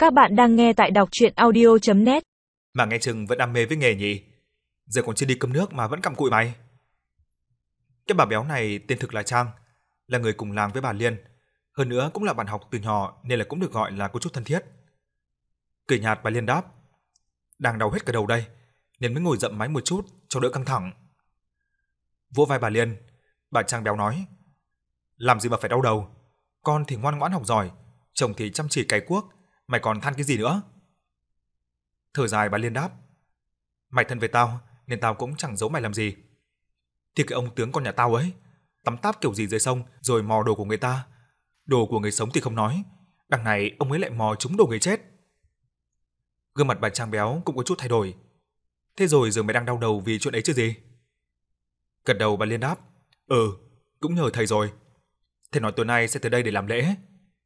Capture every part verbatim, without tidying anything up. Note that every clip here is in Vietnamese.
Các bạn đang nghe tại đọc truyện audio chấm net. Mà nghe chừng vẫn đam mê với nghề nhỉ? Giờ còn chưa đi cơm nước mà vẫn cặm cụi mày. Cái bà béo này tên thực là Trang, là người cùng làng với bà Liên, hơn nữa cũng là bạn học từ nhỏ nên là cũng được gọi là có chút thân thiết. Cười nhạt bà Liên đáp: "Đang đau hết cả đầu đây, nên mới ngồi dậm máy một chút cho đỡ căng thẳng." Vỗ vai bà Liên, bà Trang béo nói: "Làm gì mà phải đau đầu, con thì ngoan ngoãn học giỏi, chồng thì chăm chỉ cày cuốc, mày còn than cái gì nữa?" Thở dài bà Liên đáp: "Mày thân với tao nên tao cũng chẳng giấu mày làm gì. Thì cái ông tướng con nhà tao ấy, tắm táp kiểu gì dưới sông rồi mò đồ của người ta. Đồ của người sống thì không nói, đằng này ông ấy lại mò trúng đồ người chết." Gương mặt bà Trang béo cũng có chút thay đổi. "Thế rồi giờ mày đang đau đầu vì chuyện ấy chứ gì?" Gật đầu bà Liên đáp: "Ừ, cũng nhờ thầy rồi. Thầy nói tối nay sẽ tới đây để làm lễ."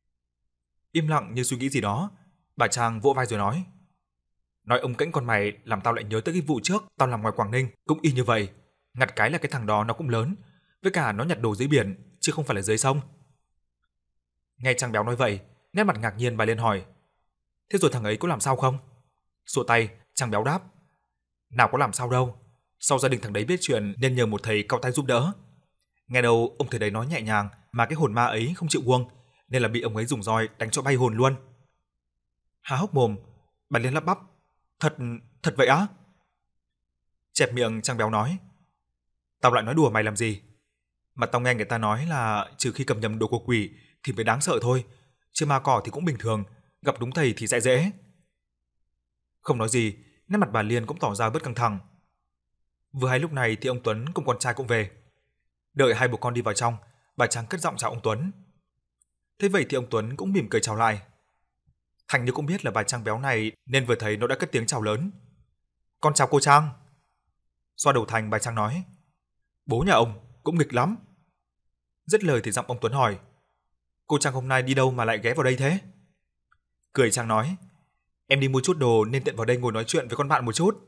Im lặng như suy nghĩ gì đó, bà Trang vỗ vai rồi nói: "Nói ông cãnh con mày làm tao lại nhớ tới cái vụ trước tao làm ngoài Quảng Ninh, cũng y như vậy. Ngặt cái là cái thằng đó nó cũng lớn, với cả nó nhặt đồ dưới biển chứ không phải là dưới sông." Nghe Trang béo nói vậy, nét mặt ngạc nhiên bà Liên hỏi: "Thế rồi thằng ấy có làm sao không?" Xua tay, Trang béo đáp: "Nào có làm sao đâu. Sau gia đình thằng đấy biết chuyện nên nhờ một thầy cao tay giúp đỡ. Nghe đâu ông thầy đấy nói nhẹ nhàng mà cái hồn ma ấy không chịu buông, nên là bị ông ấy dùng roi đánh cho bay hồn luôn." Há hốc mồm, bà Liên lắp bắp: "Thật, thật vậy á?" Chẹp miệng Trang béo nói: "Tao lại nói đùa mày làm gì? Mà tao nghe người ta nói là trừ khi cầm nhầm đồ của quỷ thì mới đáng sợ thôi, chứ ma cỏ thì cũng bình thường, gặp đúng thầy thì sẽ dễ." Không nói gì, nét mặt bà Liên cũng tỏ ra bớt căng thẳng. Vừa hay lúc này thì ông Tuấn cùng con trai cũng về. Đợi hai bố con đi vào trong, bà Trang cất giọng chào ông Tuấn. Thế vậy thì ông Tuấn cũng mỉm cười chào lại. Thành như cũng biết là bà Trang béo này nên vừa thấy nó đã cất tiếng chào lớn: "Con chào cô Trang." Xoa đầu Thành, bà Trang nói: "Bố nhà ông cũng nghịch lắm." Dứt lời thì giọng ông Tuấn hỏi: "Cô Trang hôm nay đi đâu mà lại ghé vào đây thế?" Cười Trang nói: "Em đi mua chút đồ nên tiện vào đây ngồi nói chuyện với con bạn một chút."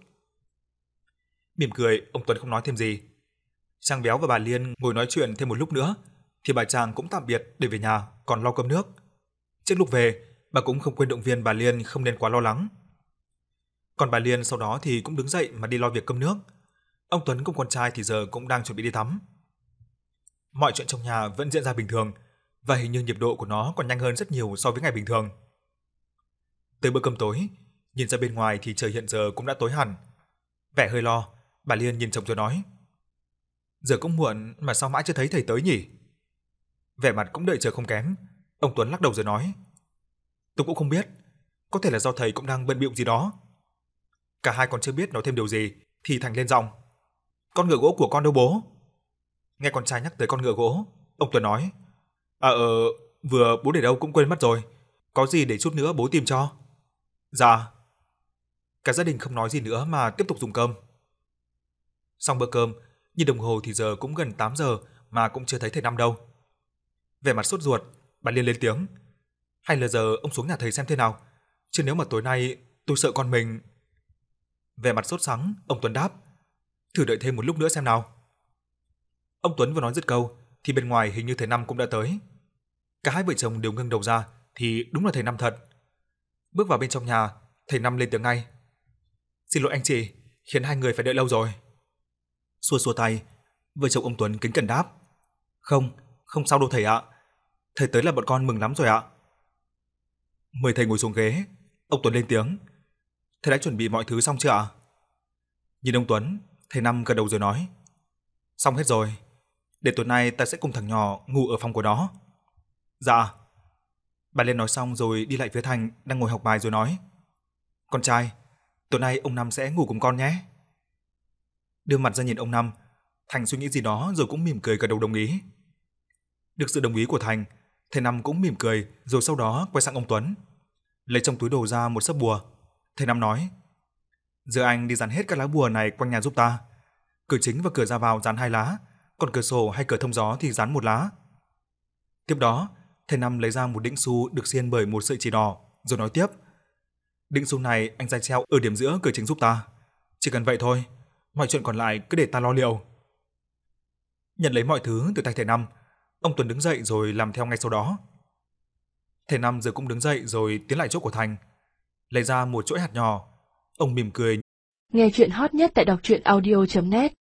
Mỉm cười, ông Tuấn không nói thêm gì. Trang béo và bà Liên ngồi nói chuyện thêm một lúc nữa thì bà Trang cũng tạm biệt để về nhà còn lau cơm nước. Trước lúc về, bà cũng không quên động viên bà Liên không nên quá lo lắng. Còn bà Liên sau đó thì cũng đứng dậy mà đi lo việc cơm nước. Ông Tuấn cùng con trai thì giờ cũng đang chuẩn bị đi tắm. Mọi chuyện trong nhà vẫn diễn ra bình thường và hình như nhịp độ của nó còn nhanh hơn rất nhiều so với ngày bình thường. Tới bữa cơm tối, nhìn ra bên ngoài thì trời hiện giờ cũng đã tối hẳn. Vẻ hơi lo, bà Liên nhìn chồng rồi nói: "Giờ cũng muộn mà sao mãi chưa thấy thầy tới nhỉ?" Vẻ mặt cũng đợi chờ không kém, ông Tuấn lắc đầu rồi nói: "Tôi cũng không biết, có thể là do thầy cũng đang bận bịu gì đó." Cả hai còn chưa biết nói thêm điều gì thì Thành lên giọng: "Con ngựa gỗ của con đâu bố?" Nghe con trai nhắc tới con ngựa gỗ, ông Tuấn nói: "À ờ, vừa bố để đâu cũng quên mất rồi, có gì để chút nữa bố tìm cho." "Dạ." Cả gia đình không nói gì nữa mà tiếp tục dùng cơm. Xong bữa cơm, nhìn đồng hồ thì giờ cũng gần tám giờ mà cũng chưa thấy thầy Năm đâu. Vẻ mặt sốt ruột, bà Liên lên tiếng: "Hay là giờ ông xuống nhà thầy xem thế nào, chứ nếu mà tối nay tôi sợ con mình." Vẻ mặt sốt sắng, ông Tuấn đáp: "Thử đợi thêm một lúc nữa xem nào." Ông Tuấn vừa nói dứt câu thì bên ngoài hình như thầy Năm cũng đã tới. Cả hai vợ chồng đều ngẩng đầu ra thì đúng là thầy Năm thật. Bước vào bên trong nhà, thầy Năm lên tiếng ngay: "Xin lỗi anh chị, khiến hai người phải đợi lâu rồi." Xua xua tay, vợ chồng ông Tuấn kính cẩn đáp: "Không, không sao đâu thầy ạ. Thầy tới là bọn con mừng lắm rồi ạ." Mời thầy ngồi xuống ghế, ông Tuấn lên tiếng: "Thầy đã chuẩn bị mọi thứ xong chưa ạ?" Nhìn ông Tuấn, thầy Năm gật đầu rồi nói: "Xong hết rồi. Để tối nay ta sẽ cùng thằng nhỏ ngủ ở phòng của nó." "Dạ." Bà Liên nói xong rồi đi lại phía Thành đang ngồi học bài rồi nói: "Con trai, tối nay ông Năm sẽ ngủ cùng con nhé." Đưa mặt ra nhìn ông Năm, Thành suy nghĩ gì đó rồi cũng mỉm cười gật đầu đồng ý. Được sự đồng ý của Thành, thầy Năm cũng mỉm cười rồi sau đó quay sang ông Tuấn, lấy trong túi đồ ra một sấp bùa. Thầy Năm nói: "Giờ anh đi dán hết các lá bùa này quanh nhà giúp ta. Cửa chính và cửa ra vào dán hai lá, còn cửa sổ hay cửa thông gió thì dán một lá." Tiếp đó, thầy Năm lấy ra một đĩnh xu được xiên bởi một sợi chỉ đỏ, rồi nói tiếp: "Đĩnh xu này anh ra treo ở điểm giữa cửa chính giúp ta. Chỉ cần vậy thôi, mọi chuyện còn lại cứ để ta lo liệu." Nhận lấy mọi thứ từ tay thầy Năm, ông Tuấn đứng dậy rồi làm theo ngay sau đó. Thầy Năm giờ cũng đứng dậy rồi tiến lại chỗ của Thành, lấy ra một chuỗi hạt nhỏ. Ông mỉm cười. Nghe chuyện hot nhất tại đọc truyện audio chấm net